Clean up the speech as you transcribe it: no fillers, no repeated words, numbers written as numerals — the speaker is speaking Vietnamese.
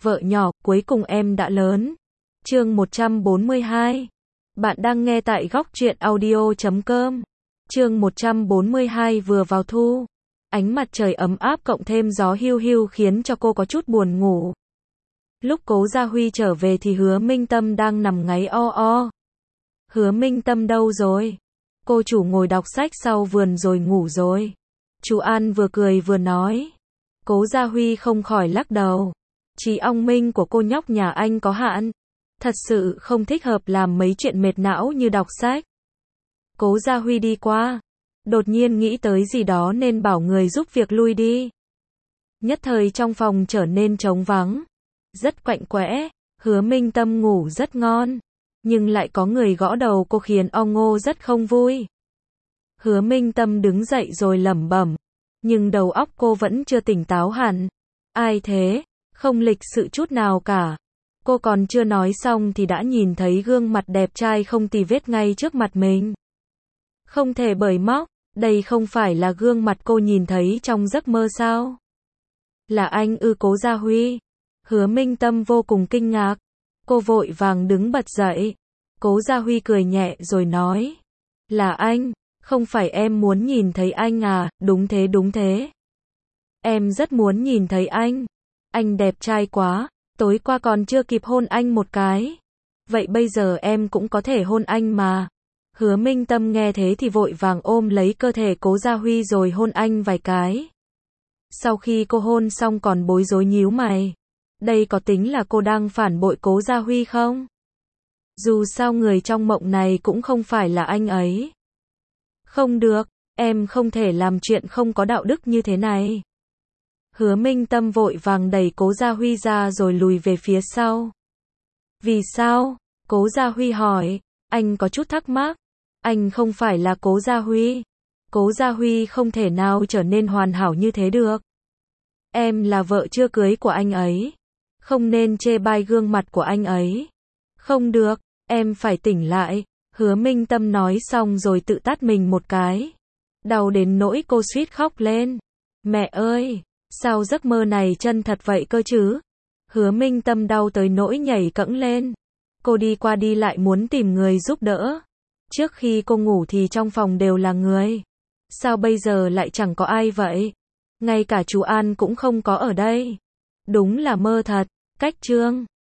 Vợ nhỏ, cuối cùng em đã lớn. Chương 142. Bạn đang nghe tại góc truyện audio.com. Chương 142 vừa vào thu. Ánh mặt trời ấm áp cộng thêm gió hiu hiu khiến cho cô có chút buồn ngủ. Lúc Cố Gia Huy trở về thì Hứa Minh Tâm đang nằm ngáy o o. Hứa Minh Tâm đâu rồi? Cô chủ ngồi đọc sách sau vườn rồi ngủ rồi. Chú An vừa cười vừa nói. Cố Gia Huy không khỏi lắc đầu. Trí ong minh của cô nhóc nhà anh có hạn. Thật sự không thích hợp làm mấy chuyện mệt não như đọc sách. Cố Gia Huy đi qua. Đột nhiên nghĩ tới gì đó nên bảo người giúp việc lui đi. Nhất thời trong phòng trở nên trống vắng. Rất quạnh quẽ. Hứa Minh Tâm ngủ rất ngon. Nhưng lại có người gõ đầu cô khiến ong ngô rất không vui. Hứa Minh Tâm đứng dậy rồi lẩm bẩm. Nhưng đầu óc cô vẫn chưa tỉnh táo hẳn. Ai thế? Không lịch sự chút nào cả. Cô còn chưa nói xong thì đã nhìn thấy gương mặt đẹp trai không tì vết ngay trước mặt mình. Không thể bởi móc, đây không phải là gương mặt cô nhìn thấy trong giấc mơ sao? Là anh ư? Cố Gia Huy? Hứa Minh Tâm vô cùng kinh ngạc. Cô vội vàng đứng bật dậy. Cố Gia Huy cười nhẹ rồi nói. Là anh, không phải em muốn nhìn thấy anh à? Đúng thế đúng thế. Em rất muốn nhìn thấy anh. Anh đẹp trai quá, tối qua còn chưa kịp hôn anh một cái. Vậy bây giờ em cũng có thể hôn anh mà. Hứa Minh Tâm nghe thế thì vội vàng ôm lấy cơ thể Cố Gia Huy rồi hôn anh vài cái. Sau khi cô hôn xong còn bối rối nhíu mày. Đây có tính là cô đang phản bội Cố Gia Huy không? Dù sao người trong mộng này cũng không phải là anh ấy. Không được, em không thể làm chuyện không có đạo đức như thế này. Hứa Minh Tâm vội vàng đẩy Cố Gia Huy ra rồi lùi về phía sau. Vì sao? Cố Gia Huy hỏi. Anh có chút thắc mắc. Anh không phải là Cố Gia Huy. Cố Gia Huy không thể nào trở nên hoàn hảo như thế được. Em là vợ chưa cưới của anh ấy. Không nên chê bai gương mặt của anh ấy. Không được, em phải tỉnh lại. Hứa Minh Tâm nói xong rồi tự tát mình một cái. Đau đến nỗi cô suýt khóc lên. Mẹ ơi! Sao giấc mơ này chân thật vậy cơ chứ? Hứa Minh Tâm đau tới nỗi nhảy cẫng lên. Cô đi qua đi lại muốn tìm người giúp đỡ. Trước khi cô ngủ thì trong phòng đều là người. Sao bây giờ lại chẳng có ai vậy? Ngay cả chú An cũng không có ở đây. Đúng là mơ thật. Cách chương